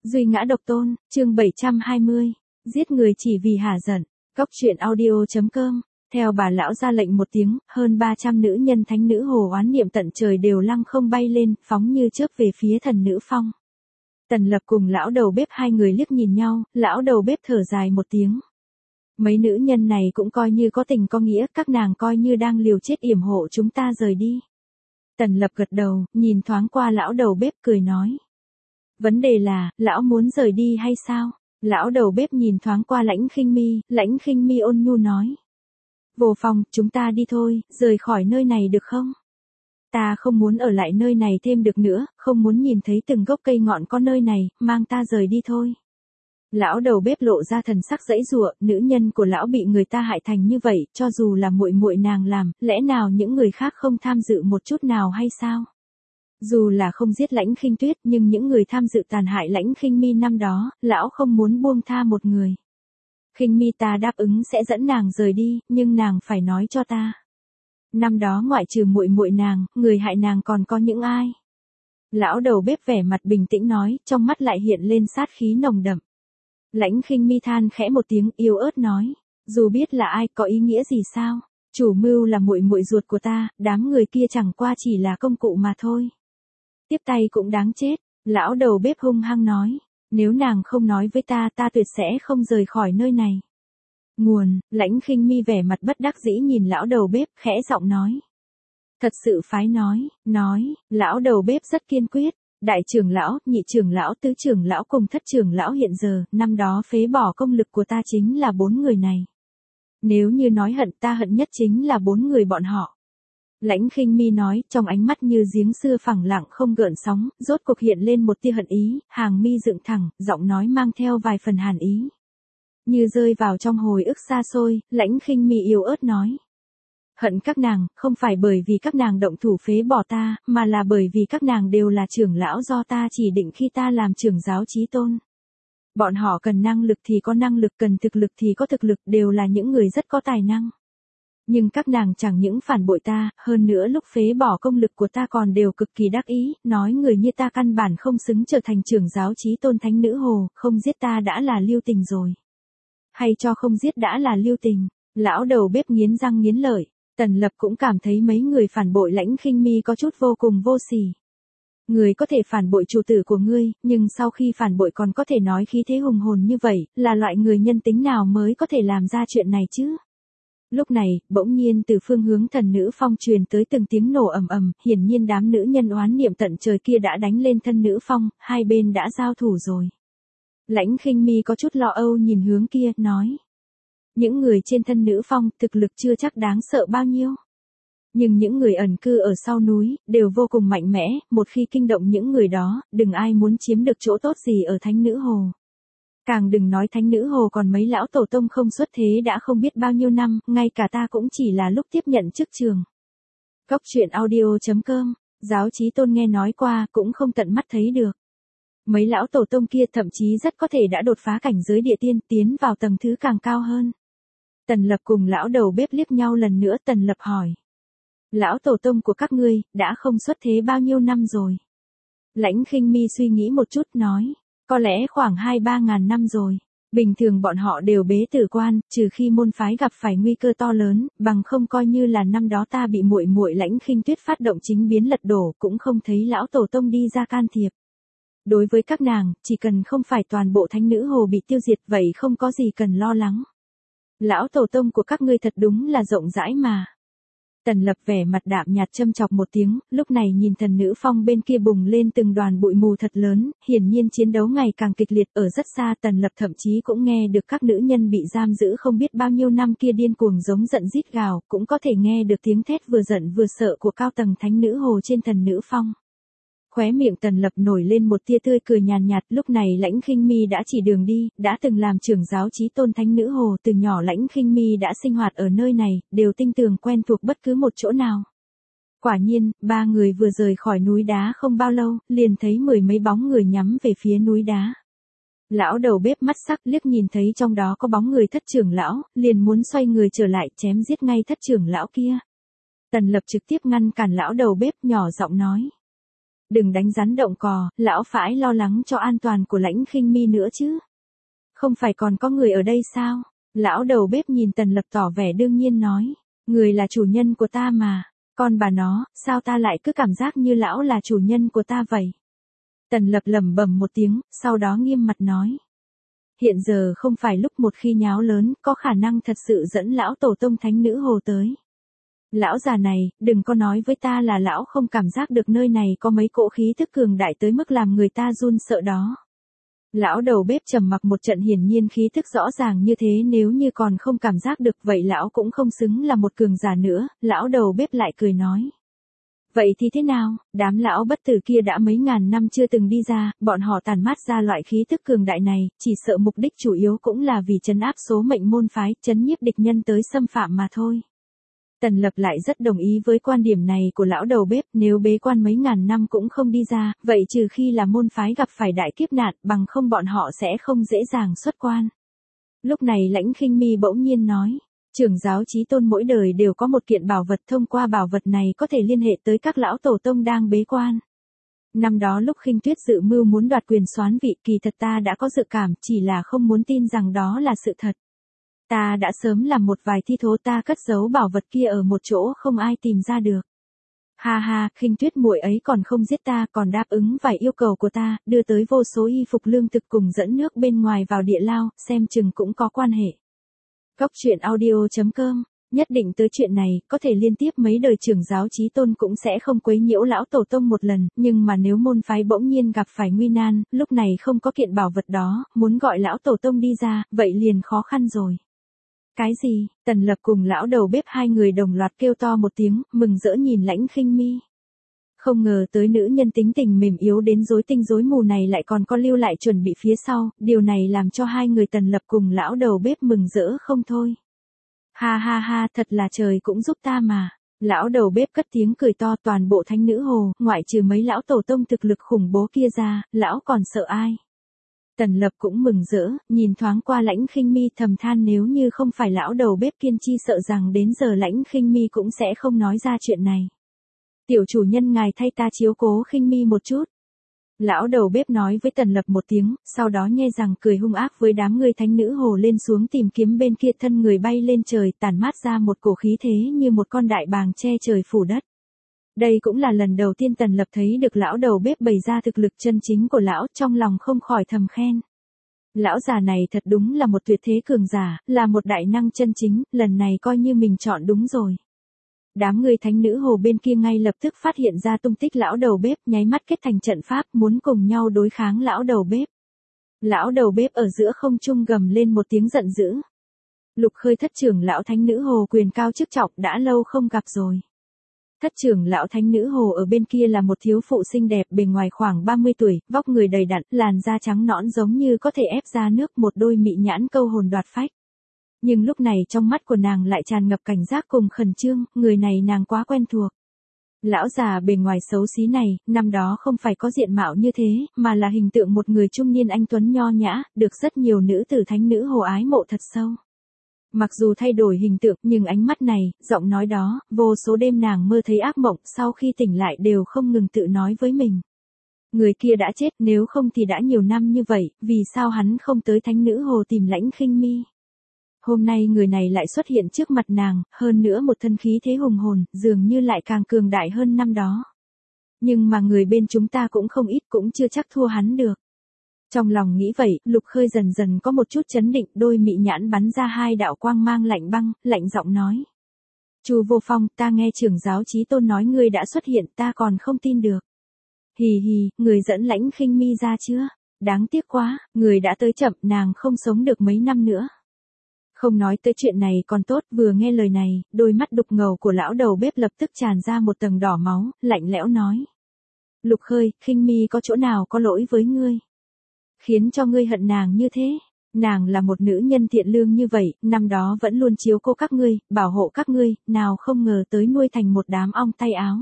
Duy ngã độc tôn, chương 720. Giết người chỉ vì hả giận. Cốc truyện audio.com. Theo bà lão ra lệnh một tiếng, hơn 300 nữ nhân thánh nữ hồ oán niệm tận trời đều lăng không bay lên, phóng như chớp về phía thần nữ phong. Tần Lập cùng lão đầu bếp hai người liếc nhìn nhau, lão đầu bếp thở dài một tiếng. Mấy nữ nhân này cũng coi như có tình có nghĩa, các nàng coi như đang liều chết yểm hộ chúng ta rời đi. Tần Lập gật đầu, nhìn thoáng qua lão đầu bếp cười nói. Vấn đề là, lão muốn rời đi hay sao? Lão đầu bếp nhìn thoáng qua Lãnh Khinh Mi ôn nhu nói. Vô Phong, chúng ta đi thôi, rời khỏi nơi này được không? Ta không muốn ở lại nơi này thêm được nữa, không muốn nhìn thấy từng gốc cây ngọn có nơi này, mang ta rời đi thôi. Lão đầu bếp lộ ra thần sắc giãy giụa, nữ nhân của lão bị người ta hại thành như vậy, cho dù là muội muội nàng làm, lẽ nào những người khác không tham dự một chút nào hay sao? Dù là không giết Lãnh Khinh Tuyết, nhưng những người tham dự tàn hại Lãnh Khinh Mi năm đó, lão không muốn buông tha một người. Khinh Mi, ta đáp ứng sẽ dẫn nàng rời đi, nhưng nàng phải nói cho ta. Năm đó ngoại trừ muội muội nàng, người hại nàng còn có những ai? Lão đầu bếp vẻ mặt bình tĩnh nói, trong mắt lại hiện lên sát khí nồng đậm. Lãnh Khinh Mi than khẽ một tiếng, yếu ớt nói, dù biết là ai, có ý nghĩa gì sao? Chủ mưu là muội muội ruột của ta, đám người kia chẳng qua chỉ là công cụ mà thôi. Tiếp tay cũng đáng chết, lão đầu bếp hung hăng nói, nếu nàng không nói với ta, ta tuyệt sẽ không rời khỏi nơi này. Nguồn, Lãnh Khinh Mi vẻ mặt bất đắc dĩ nhìn lão đầu bếp, khẽ giọng nói. Thật sự phái nói, lão đầu bếp rất kiên quyết, đại trưởng lão, nhị trưởng lão, tứ trưởng lão cùng thất trưởng lão hiện giờ, năm đó phế bỏ công lực của ta chính là 4 người này. Nếu như nói hận, ta hận nhất chính là 4 người bọn họ. Lãnh Khinh Mi nói, trong ánh mắt như giếng xưa phẳng lặng không gợn sóng, rốt cuộc hiện lên một tia hận ý, hàng mi dựng thẳng, giọng nói mang theo vài phần hàn ý. Như rơi vào trong hồi ức xa xôi, Lãnh Khinh Mi yếu ớt nói. Hận các nàng, không phải bởi vì các nàng động thủ phế bỏ ta, mà là bởi vì các nàng đều là trưởng lão do ta chỉ định khi ta làm trưởng giáo chí tôn. Bọn họ cần năng lực thì có năng lực, cần thực lực thì có thực lực, đều là những người rất có tài năng. Nhưng các nàng chẳng những phản bội ta, hơn nữa lúc phế bỏ công lực của ta còn đều cực kỳ đắc ý, nói người như ta căn bản không xứng trở thành trưởng giáo chí tôn thánh nữ hồ, không giết ta đã là lưu tình rồi. Hay cho không giết đã là lưu tình, lão đầu bếp nghiến răng nghiến lợi, Tần Lập cũng cảm thấy mấy người phản bội Lãnh Khinh Mi có chút vô cùng vô sỉ. Người có thể phản bội chủ tử của ngươi, nhưng sau khi phản bội còn có thể nói khí thế hùng hồn như vậy, là loại người nhân tính nào mới có thể làm ra chuyện này chứ? Lúc này, bỗng nhiên từ phương hướng thần nữ phong truyền tới từng tiếng nổ ầm ầm, hiển nhiên đám nữ nhân oán niệm tận trời kia đã đánh lên thân nữ phong, hai bên đã giao thủ rồi. Lãnh Khinh Mi có chút lo âu nhìn hướng kia, nói. Những người trên thân nữ phong, thực lực chưa chắc đáng sợ bao nhiêu. Nhưng những người ẩn cư ở sau núi, đều vô cùng mạnh mẽ, một khi kinh động những người đó, đừng ai muốn chiếm được chỗ tốt gì ở thánh nữ hồ. Càng đừng nói thánh nữ hồ còn mấy lão tổ tông không xuất thế đã không biết bao nhiêu năm, ngay cả ta cũng chỉ là lúc tiếp nhận chức trường. Cốc truyện audio.com, giáo chí tôn nghe nói qua, cũng không tận mắt thấy được. Mấy lão tổ tông kia thậm chí rất có thể đã đột phá cảnh giới địa tiên, tiến vào tầng thứ càng cao hơn. Tần Lập cùng lão đầu bếp liếc nhau lần nữa, Tần Lập hỏi. Lão tổ tông của các ngươi, đã không xuất thế bao nhiêu năm rồi? Lãnh Khinh Mi suy nghĩ một chút nói. Có lẽ khoảng 2-3 ngàn năm rồi. Bình thường bọn họ đều bế tử quan, trừ khi môn phái gặp phải nguy cơ to lớn, bằng không coi như là năm đó ta bị muội muội Lãnh Khinh Tuyết phát động chính biến lật đổ, cũng không thấy lão tổ tông đi ra can thiệp. Đối với các nàng, chỉ cần không phải toàn bộ thánh nữ hồ bị tiêu diệt, vậy không có gì cần lo lắng. Lão tổ tông của các ngươi thật đúng là rộng rãi mà. Tần Lập vẻ mặt đạm nhạt châm chọc một tiếng, lúc này nhìn thần nữ phong bên kia bùng lên từng đoàn bụi mù thật lớn, hiển nhiên chiến đấu ngày càng kịch liệt. Ở rất xa Tần Lập thậm chí cũng nghe được các nữ nhân bị giam giữ không biết bao nhiêu năm kia điên cuồng giống giận rít gào, cũng có thể nghe được tiếng thét vừa giận vừa sợ của cao tầng thánh nữ hồ trên thần nữ phong. Khóe miệng Tần Lập nổi lên một tia tươi cười nhàn nhạt, lúc này Lãnh Khinh Mi đã chỉ đường đi, đã từng làm trưởng giáo chí tôn thánh nữ hồ, từ nhỏ Lãnh Khinh Mi đã sinh hoạt ở nơi này, đều tinh tường quen thuộc bất cứ một chỗ nào. Quả nhiên, ba người vừa rời khỏi núi đá không bao lâu, liền thấy 10 mấy bóng người nhắm về phía núi đá. Lão đầu bếp mắt sắc liếc nhìn thấy trong đó có bóng người thất trưởng lão, liền muốn xoay người trở lại chém giết ngay thất trưởng lão kia. Tần Lập trực tiếp ngăn cản lão đầu bếp, nhỏ giọng nói. Đừng đánh rắn động cò, lão phải lo lắng cho an toàn của Lãnh Khinh Mi nữa chứ. Không phải còn có người ở đây sao? Lão đầu bếp nhìn Tần Lập tỏ vẻ đương nhiên nói. Người là chủ nhân của ta mà. Còn bà nó, sao ta lại cứ cảm giác như lão là chủ nhân của ta vậy? Tần Lập lẩm bẩm một tiếng, sau đó nghiêm mặt nói. Hiện giờ không phải lúc một khi nháo lớn, có khả năng thật sự dẫn lão tổ tông thánh nữ hồ tới. Lão già này, đừng có nói với ta là lão không cảm giác được nơi này có mấy cỗ khí thức cường đại tới mức làm người ta run sợ đó. Lão đầu bếp trầm mặc một trận, hiển nhiên khí thức rõ ràng như thế, nếu như còn không cảm giác được vậy lão cũng không xứng là một cường giả nữa. Lão đầu bếp lại cười nói. Vậy thì thế nào, đám lão bất tử kia đã mấy ngàn năm chưa từng đi ra, bọn họ tàn mát ra loại khí thức cường đại này, chỉ sợ mục đích chủ yếu cũng là vì trấn áp số mệnh môn phái, trấn nhiếp địch nhân tới xâm phạm mà thôi. Tần Lập lại rất đồng ý với quan điểm này của lão đầu bếp, nếu bế quan mấy ngàn năm cũng không đi ra, vậy trừ khi là môn phái gặp phải đại kiếp nạn, bằng không bọn họ sẽ không dễ dàng xuất quan. Lúc này Lãnh Khinh Mi bỗng nhiên nói, trưởng giáo Chí Tôn mỗi đời đều có một kiện bảo vật, thông qua bảo vật này có thể liên hệ tới các lão tổ tông đang bế quan. Năm đó lúc Khinh Tuyết dự mưu muốn đoạt quyền soán vị, kỳ thật ta đã có dự cảm, chỉ là không muốn tin rằng đó là sự thật. Ta đã sớm làm một vài thi thố, ta cất giấu bảo vật kia ở một chỗ không ai tìm ra được. Ha ha, Khinh Tuyết muội ấy còn không giết ta, còn đáp ứng vài yêu cầu của ta, đưa tới vô số y phục lương thực cùng dẫn nước bên ngoài vào địa lao, xem chừng cũng có quan hệ. Cốc truyện audio.com, nhất định tới chuyện này, có thể liên tiếp mấy đời trưởng giáo Chí Tôn cũng sẽ không quấy nhiễu lão tổ tông một lần, nhưng mà nếu môn phái bỗng nhiên gặp phải nguy nan, lúc này không có kiện bảo vật đó, muốn gọi lão tổ tông đi ra, vậy liền khó khăn rồi. Cái gì? Tần Lập cùng lão đầu bếp hai người đồng loạt kêu to một tiếng, mừng rỡ nhìn Lãnh Khinh Mi. Không ngờ tới nữ nhân tính tình mềm yếu đến rối tinh rối mù này lại còn có lưu lại chuẩn bị phía sau, điều này làm cho hai người Tần Lập cùng lão đầu bếp mừng rỡ không thôi. Ha ha ha, thật là trời cũng giúp ta mà. Lão đầu bếp cất tiếng cười to, toàn bộ thánh nữ hồ, ngoại trừ mấy lão tổ tông thực lực khủng bố kia ra, lão còn sợ ai? Tần Lập cũng mừng rỡ, nhìn thoáng qua Lãnh Khinh Mi thầm than nếu như không phải lão đầu bếp kiên chi sợ rằng đến giờ Lãnh Khinh Mi cũng sẽ không nói ra chuyện này. Tiểu chủ nhân ngài thay ta chiếu cố Khinh Mi một chút. Lão đầu bếp nói với Tần Lập một tiếng, sau đó nhe răng cười hung ác với đám người thánh nữ hồ lên xuống tìm kiếm bên kia, thân người bay lên trời, tản mát ra một cổ khí thế như một con đại bàng che trời phủ đất. Đây cũng là lần đầu tiên Tần Lập thấy được lão đầu bếp bày ra thực lực chân chính của lão, trong lòng không khỏi thầm khen. Lão già này thật đúng là một tuyệt thế cường giả, là một đại năng chân chính, lần này coi như mình chọn đúng rồi. Đám người thánh nữ hồ bên kia ngay lập tức phát hiện ra tung tích lão đầu bếp, nháy mắt kết thành trận pháp, muốn cùng nhau đối kháng lão đầu bếp. Lão đầu bếp ở giữa không trung gầm lên một tiếng giận dữ. Lục Khơi thất trưởng lão thánh nữ hồ quyền cao chức trọng, đã lâu không gặp rồi. Thất trưởng lão thánh nữ hồ ở bên kia là một thiếu phụ xinh đẹp, bề ngoài khoảng 30 tuổi, vóc người đầy đặn, làn da trắng nõn giống như có thể ép ra nước, một đôi mị nhãn câu hồn đoạt phách. Nhưng lúc này trong mắt của nàng lại tràn ngập cảnh giác cùng khẩn trương, người này nàng quá quen thuộc. Lão già bề ngoài xấu xí này, năm đó không phải có diện mạo như thế, mà là hình tượng một người trung niên anh tuấn nho nhã, được rất nhiều nữ tử thánh nữ hồ ái mộ thật sâu. Mặc dù thay đổi hình tượng, nhưng ánh mắt này, giọng nói đó, vô số đêm nàng mơ thấy ác mộng, sau khi tỉnh lại đều không ngừng tự nói với mình. Người kia đã chết, nếu không thì đã nhiều năm như vậy, vì sao hắn không tới thánh nữ hồ tìm Lãnh Khinh Mi? Hôm nay người này lại xuất hiện trước mặt nàng, hơn nữa một thân khí thế hùng hồn, dường như lại càng cường đại hơn năm đó. Nhưng mà người bên chúng ta cũng không ít, cũng chưa chắc thua hắn được. Trong lòng nghĩ vậy, Lục Khơi dần dần có một chút chấn định, đôi mị nhãn bắn ra hai đạo quang mang lạnh băng, lạnh giọng nói. Chu Vô Phong, ta nghe trưởng giáo Chí Tôn nói ngươi đã xuất hiện, ta còn không tin được. Hì hì, người dẫn Lãnh Khinh Mi ra chưa? Đáng tiếc quá, người đã tới chậm, nàng không sống được mấy năm nữa. Không nói tới chuyện này còn tốt, vừa nghe lời này, đôi mắt đục ngầu của lão đầu bếp lập tức tràn ra một tầng đỏ máu, lạnh lẽo nói. Lục Khơi, Khinh Mi có chỗ nào có lỗi với ngươi? Khiến cho ngươi hận nàng như thế? Nàng là một nữ nhân thiện lương như vậy, năm đó vẫn luôn chiếu cố các ngươi, bảo hộ các ngươi, nào không ngờ tới nuôi thành một đám ong tay áo.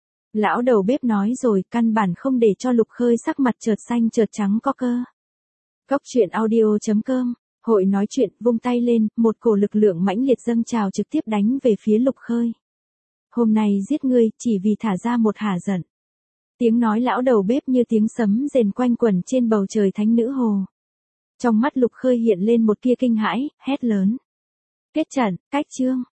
Lão đầu bếp nói rồi, căn bản không để cho Lục Khơi sắc mặt chợt xanh chợt trắng có cơ. Cốc truyện audio.com, hội nói chuyện, vung tay lên, một cổ lực lượng mãnh liệt dâng trào trực tiếp đánh về phía Lục Khơi. Hôm nay giết ngươi, chỉ vì thả ra một hả giận. Tiếng nói lão đầu bếp như tiếng sấm rền quanh quẩn trên bầu trời thánh nữ hồ. Trong mắt Lục Khơi hiện lên một tia kinh hãi, hét lớn. Kết trận, cách chương.